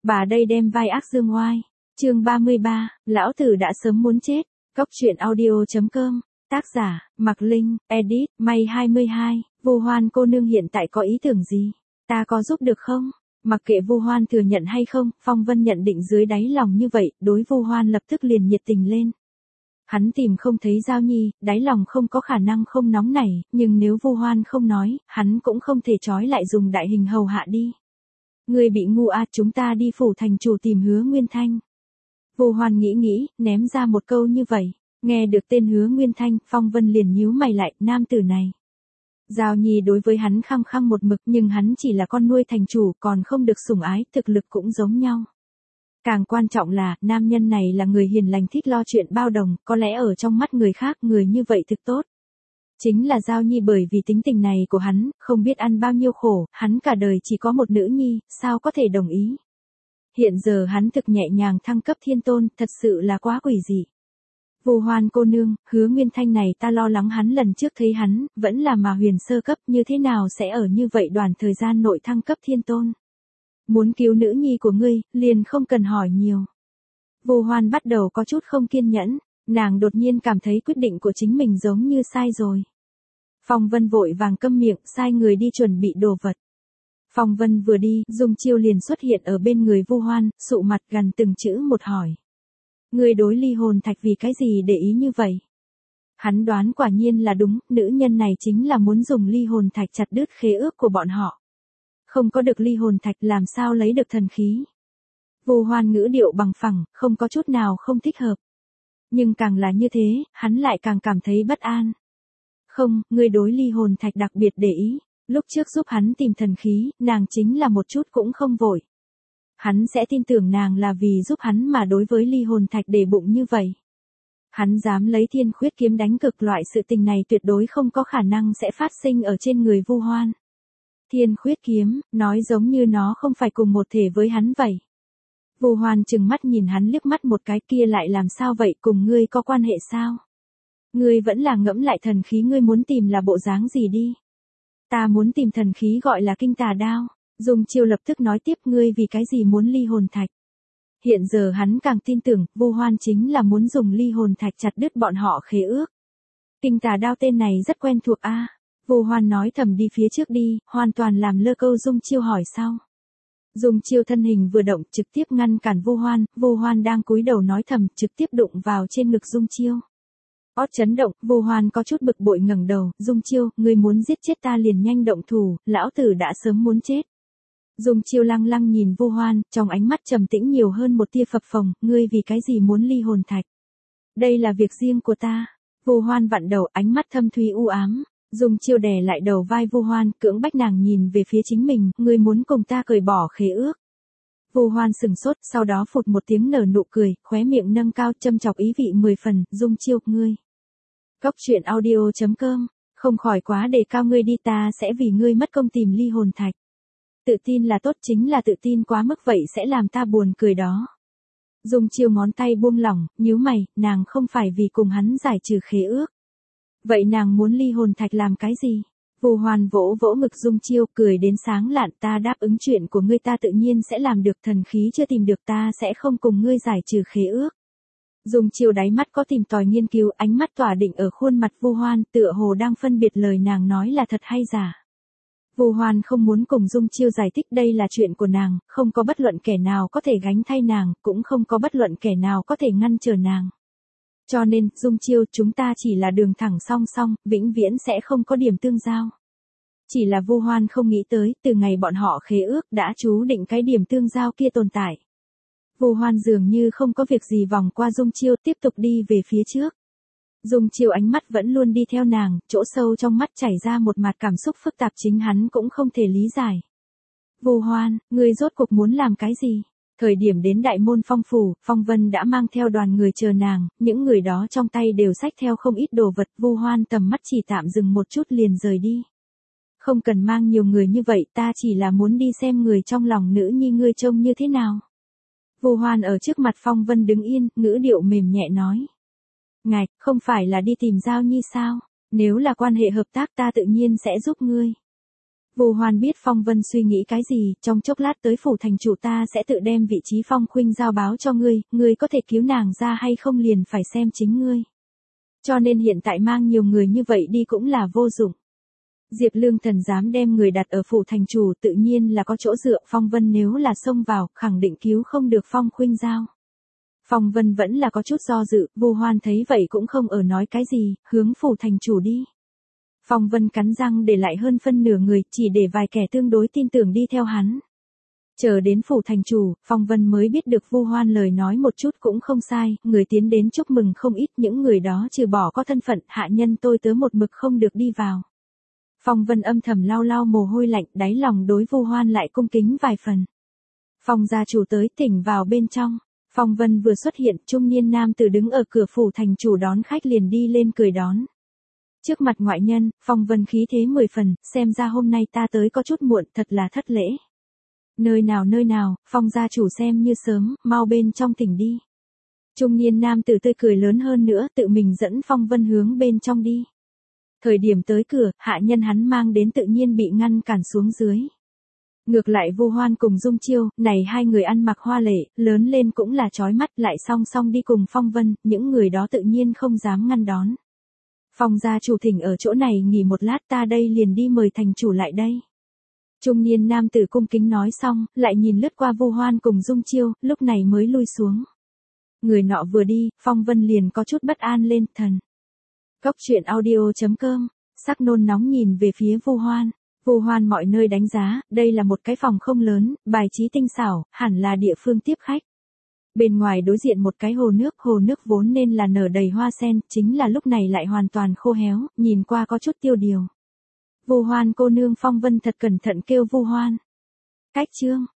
Bà đây đem vai ác dương oai. Chương 33, lão tử đã sớm muốn chết. Cốc truyện audio.com. Tác giả, Mạc Linh, edit, May 22. Vu Hoan cô nương hiện tại có ý tưởng gì? Ta có giúp được không? Mặc kệ Vu Hoan thừa nhận hay không, Phong Vân nhận định dưới đáy lòng như vậy, đối Vu Hoan lập tức liền nhiệt tình lên. Hắn tìm không thấy Giao Nhi, đáy lòng không có khả năng không nóng nảy, nhưng nếu Vu Hoan không nói, hắn cũng không thể trói lại dùng đại hình hầu hạ đi. Ngươi bị ngu à, chúng ta đi phủ thành chủ tìm Hứa Nguyên Thanh. Vu Hoan nghĩ, ném ra một câu như vậy. Nghe được tên Hứa Nguyên Thanh, Phong Vân liền nhíu mày lại, nam tử này. Giao Nhi đối với hắn khăng khăng một mực, nhưng hắn chỉ là con nuôi thành chủ, còn không được sủng ái, thực lực cũng giống nhau. Càng quan trọng là, nam nhân này là người hiền lành thích lo chuyện bao đồng, có lẽ ở trong mắt người khác, người như vậy thực tốt. Chính là Giao Nhi bởi vì tính tình này của hắn, không biết ăn bao nhiêu khổ, hắn cả đời chỉ có một nữ nhi, sao có thể đồng ý. Hiện giờ hắn thực nhẹ nhàng thăng cấp thiên tôn, thật sự là quá quỷ dị. Vu Hoan cô nương, Hứa Nguyên Thanh này ta lo lắng hắn lần trước thấy hắn, vẫn là mà huyền sơ cấp, như thế nào sẽ ở như vậy đoạn thời gian nội thăng cấp thiên tôn. Muốn cứu nữ nhi của ngươi, liền không cần hỏi nhiều. Vu Hoan bắt đầu có chút không kiên nhẫn, nàng đột nhiên cảm thấy quyết định của chính mình giống như sai rồi. Phong Vân vội vàng câm miệng, sai người đi chuẩn bị đồ vật. Phong Vân vừa đi, Dung Chiêu liền xuất hiện ở bên người Vu Hoan, sụ mặt gần từng chữ một hỏi. Ngươi đối ly hồn thạch vì cái gì để ý như vậy? Hắn đoán quả nhiên là đúng, nữ nhân này chính là muốn dùng ly hồn thạch chặt đứt khế ước của bọn họ. Không có được ly hồn thạch làm sao lấy được thần khí. Vu Hoan ngữ điệu bằng phẳng, không có chút nào không thích hợp. Nhưng càng là như thế, hắn lại càng cảm thấy bất an. Không, ngươi đối ly hồn thạch đặc biệt để ý. Lúc trước giúp hắn tìm thần khí, nàng chính là một chút cũng không vội. Hắn sẽ tin tưởng nàng là vì giúp hắn mà đối với ly hồn thạch để bụng như vậy. Hắn dám lấy thiên khuyết kiếm đánh cực, loại sự tình này tuyệt đối không có khả năng sẽ phát sinh ở trên người Vu Hoan. Thiên khuyết kiếm, nói giống như nó không phải cùng một thể với hắn vậy. Vu Hoan trừng mắt nhìn hắn liếc mắt một cái, kia lại làm sao vậy, cùng ngươi có quan hệ sao? Ngươi vẫn là ngẫm lại thần khí ngươi muốn tìm là bộ dáng gì đi. Ta muốn tìm thần khí gọi là kinh tà đao. Dung Chiêu lập tức nói tiếp, ngươi vì cái gì muốn ly hồn thạch. Hiện giờ hắn càng tin tưởng, Vu Hoan chính là muốn dùng ly hồn thạch chặt đứt bọn họ khế ước. Kinh tà đao tên này rất quen thuộc a. Vu Hoan nói thầm đi phía trước đi, hoàn toàn làm lơ câu Dung Chiêu hỏi sau. Dung Chiêu thân hình vừa động trực tiếp ngăn cản Vu Hoan đang cúi đầu nói thầm trực tiếp đụng vào trên ngực Dung Chiêu. Ót chấn động, Vu Hoan có chút bực bội ngẩng đầu, Dung Chiêu, ngươi muốn giết chết ta liền nhanh động thủ, lão tử đã sớm muốn chết. Dung Chiêu lăng lăng nhìn Vu Hoan, trong ánh mắt trầm tĩnh nhiều hơn một tia phập phồng, ngươi vì cái gì muốn ly hồn thạch? Đây là việc riêng của ta. Vu Hoan vặn đầu, ánh mắt thâm thúy u ám. Dung Chiêu đè lại đầu vai Vu Hoan, cưỡng bách nàng nhìn về phía chính mình, ngươi muốn cùng ta cởi bỏ khế ước. Vu Hoan sừng sốt, sau đó phụt một tiếng nở nụ cười, khóe miệng nâng cao châm chọc ý vị 10 phần, Dung Chiêu, ngươi. Cốc truyện audio.com, không khỏi quá đề cao ngươi đi, ta sẽ vì ngươi mất công tìm ly hồn thạch. Tự tin là tốt, chính là tự tin quá mức vậy sẽ làm ta buồn cười đó. Dung Chiêu ngón tay buông lỏng, nhíu mày, nàng không phải vì cùng hắn giải trừ khế ước. Vậy nàng muốn ly hồn thạch làm cái gì? Vu Hoan vỗ vỗ ngực Dung Chiêu, cười đến sáng lạn, ta đáp ứng chuyện của ngươi ta tự nhiên sẽ làm được, thần khí chưa tìm được ta sẽ không cùng ngươi giải trừ khế ước. Dung Chiêu đáy mắt có tìm tòi nghiên cứu, ánh mắt tỏa định ở khuôn mặt Vu Hoan, tựa hồ đang phân biệt lời nàng nói là thật hay giả. Vu Hoan không muốn cùng Dung Chiêu giải thích đây là chuyện của nàng, không có bất luận kẻ nào có thể gánh thay nàng, cũng không có bất luận kẻ nào có thể ngăn trở nàng. Cho nên, Dung Chiêu, chúng ta chỉ là đường thẳng song song, vĩnh viễn sẽ không có điểm tương giao. Chỉ là Vu Hoan không nghĩ tới, từ ngày bọn họ khế ước đã chú định cái điểm tương giao kia tồn tại. Vu Hoan dường như không có việc gì vòng qua Dung Chiêu, tiếp tục đi về phía trước. Dung Chiêu ánh mắt vẫn luôn đi theo nàng, chỗ sâu trong mắt chảy ra một mặt cảm xúc phức tạp chính hắn cũng không thể lý giải. Vu Hoan, ngươi rốt cuộc muốn làm cái gì? Thời điểm đến đại môn Phong phủ, Phong Vân đã mang theo đoàn người chờ nàng, những người đó trong tay đều xách theo không ít đồ vật, Vu Hoan tầm mắt chỉ tạm dừng một chút liền rời đi. Không cần mang nhiều người như vậy, ta chỉ là muốn đi xem người trong lòng nữ nhi ngươi trông như thế nào. Vu Hoan ở trước mặt Phong Vân đứng yên, ngữ điệu mềm nhẹ nói. Ngạch, không phải là đi tìm Giao Nhi sao? Nếu là quan hệ hợp tác ta tự nhiên sẽ giúp ngươi. Vu Hoan biết Phong Vân suy nghĩ cái gì, trong chốc lát tới phủ thành chủ ta sẽ tự đem vị trí Phong Khuynh giao báo cho ngươi có thể cứu nàng ra hay không liền phải xem chính ngươi. Cho nên hiện tại mang nhiều người như vậy đi cũng là vô dụng. Diệp Lương Thần dám đem người đặt ở phủ thành chủ tự nhiên là có chỗ dựa, Phong Vân nếu là xông vào, khẳng định cứu không được Phong Khuynh giao. Phong Vân vẫn là có chút do dự, Vu Hoan thấy vậy cũng không ở nói cái gì, hướng phủ thành chủ đi. Phong Vân cắn răng để lại hơn phân nửa người, chỉ để vài kẻ tương đối tin tưởng đi theo hắn. Chờ đến phủ thành chủ, Phong Vân mới biết được Vu Hoan lời nói một chút cũng không sai, người tiến đến chúc mừng không ít, những người đó trừ bỏ có thân phận hạ nhân tôi tớ một mực không được đi vào. Phong Vân âm thầm lau lau mồ hôi lạnh, đáy lòng đối Vu Hoan lại cung kính vài phần. Phong gia chủ tới, thỉnh vào bên trong. Phong Vân vừa xuất hiện, trung niên nam tử đứng ở cửa phủ thành chủ đón khách liền đi lên cười đón. Trước mặt ngoại nhân, Phong Vân khí thế 10 phần, xem ra hôm nay ta tới có chút muộn, thật là thất lễ. Nơi nào, Phong gia chủ xem như sớm, mau bên trong thỉnh đi. Trung niên nam tử tươi cười lớn hơn nữa, tự mình dẫn Phong Vân hướng bên trong đi. Thời điểm tới cửa, hạ nhân hắn mang đến tự nhiên bị ngăn cản xuống dưới. Ngược lại Vu Hoan cùng Dung Chiêu, này hai người ăn mặc hoa lệ, lớn lên cũng là chói mắt, lại song song đi cùng Phong Vân, những người đó tự nhiên không dám ngăn đón. Phong gia chủ thỉnh ở chỗ này nghỉ một lát, ta đây liền đi mời thành chủ lại đây. Trung niên nam tử cung kính nói xong, lại nhìn lướt qua Vu Hoan cùng Dung Chiêu, lúc này mới lui xuống. Người nọ vừa đi, Phong Vân liền có chút bất an lên, thần. Cốc truyện audio.com, sắc nôn nóng nhìn về phía Vu Hoan. Vu Hoan mọi nơi đánh giá, đây là một cái phòng không lớn, bài trí tinh xảo, hẳn là địa phương tiếp khách. Bên ngoài đối diện một cái hồ nước vốn nên là nở đầy hoa sen, chính là lúc này lại hoàn toàn khô héo, nhìn qua có chút tiêu điều. Vu Hoan cô nương, Phong Vân thật cẩn thận kêu Vu Hoan. Cách chương